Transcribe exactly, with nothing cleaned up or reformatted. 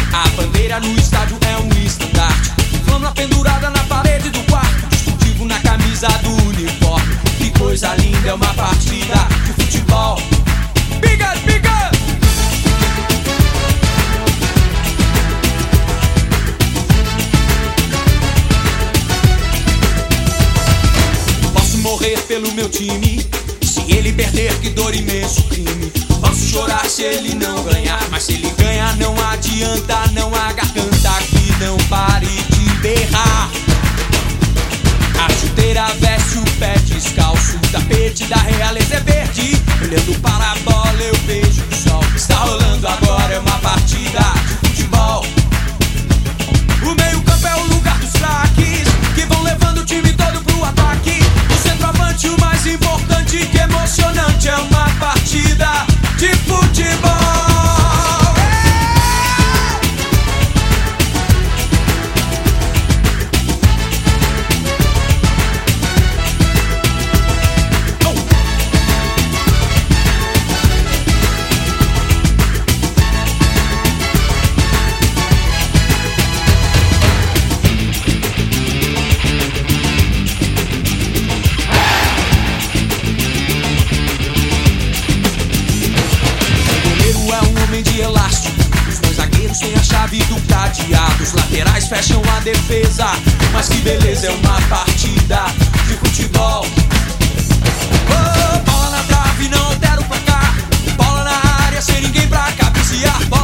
A bandeira no estádio é um estandarte, flâmula pendurada na parede do quarto, distintivo na camisa do uniforme. Que coisa linda, é uma partida de futebol. Biga, biga! Posso morrer pelo meu time, se ele perder, que dor, imenso crime. Posso chorar se ele não ganhar, mas se ele ganhar não adianta, não há garganta que não pare de berrar. A chuteira veste o pé descalço, o tapete da realeza é verde. Olhando para a bola eu vejo o sol. Está rolando agora, é uma partida de futebol. O meio campo é o lugar dos craques, que vão levando o time todo pro ataque. O centroavante, o mais importante, que emocionante, é uma partida de futebol. De elástico, os dois zagueiros têm a chave do cadeado, os laterais fecham a defesa. Mas que beleza, é uma partida de futebol. Oh, bola na trave, não altera o placar. Bola na área, sem ninguém pra cabecear.